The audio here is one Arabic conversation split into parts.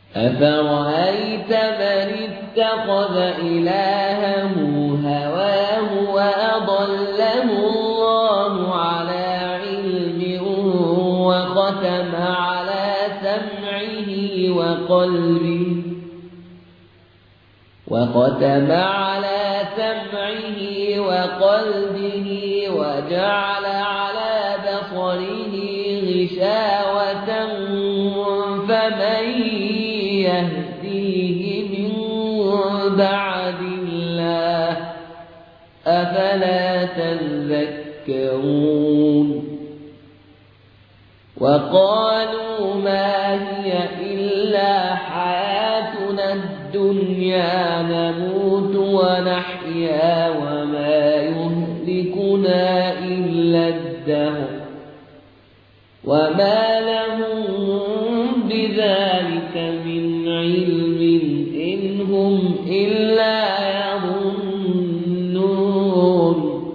أفرأيت من اتخذ إلهه هواه وأضله الله على علم وختم على سمعه وقلبه وجعل على بصره غشاوة فمن يهديه من بعد الله أفلا تذكرون وقالوا ما هي إلا حياتنا الدنيا نموت ونحيا وما يهلكنا إلا الدهر وما لهم بذلك من علم إن هم إلا يظنون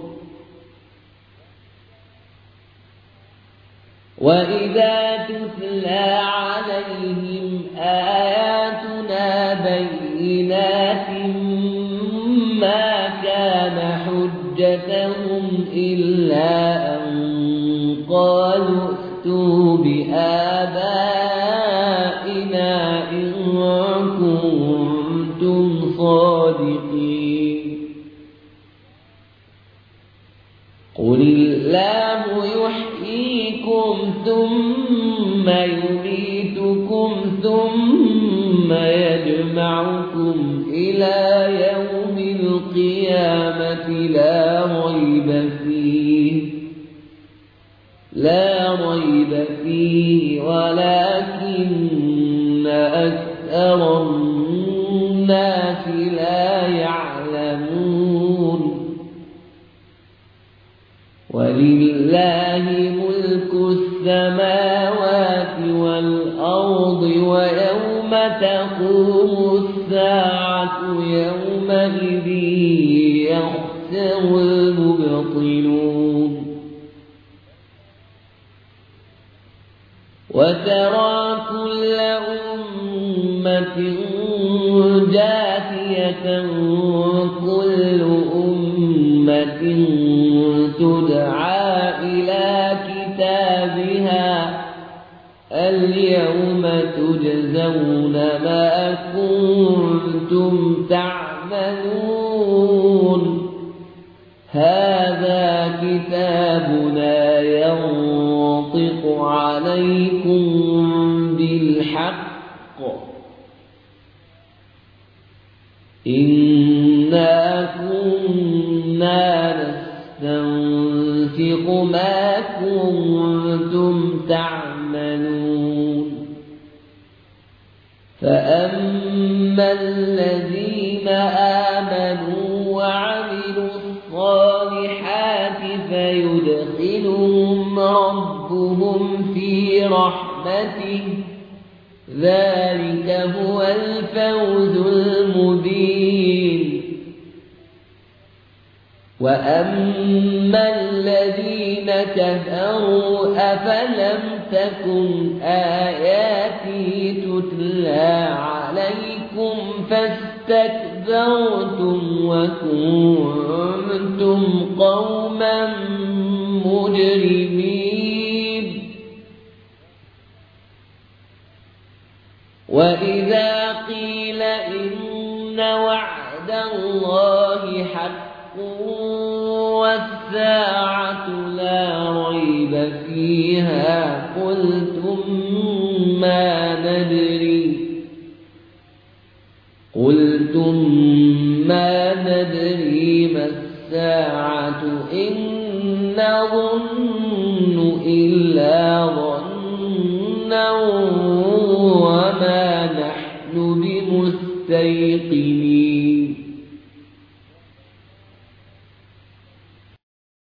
وإذا تتلى عليهم آياتنا بينات ما كان حجتهم إلا أن قالوا ائتوا بآبائنا إن كنتم صادقين قل الله يحييكم ثم يميتكم ثم يجمعكم إلى يوم القيامة لا ريب فيه ولكن أكثر الناس لا يعلمون ولله ملك السماوات والأرض ويوم تقوم الساعة يومئذ يخسر المبطلون وترى كل أمة جاثية كل أمة تدعى إلى كتابها اليوم تجزون ما كنتم تعملون هذا كتابنا ينطق عليكم بالحق إنا كنا نستنسخ ما كنتم تعملون فأما الذين آمنوا وعملوا الصالحات فيدخلهم ربهم في رحمته ذلك هو الفوز المبين وأما الذين كفروا أفلم تكن آياتي تتلى عليكم فاستكبرتم وكنتم قوما مجرمين وإذا قيل إن وعد الله حق والساعة لا ريب فيها قلتم ما ندري ما الساعة إن نظن إلا ظنا وما نحن بمستيقنين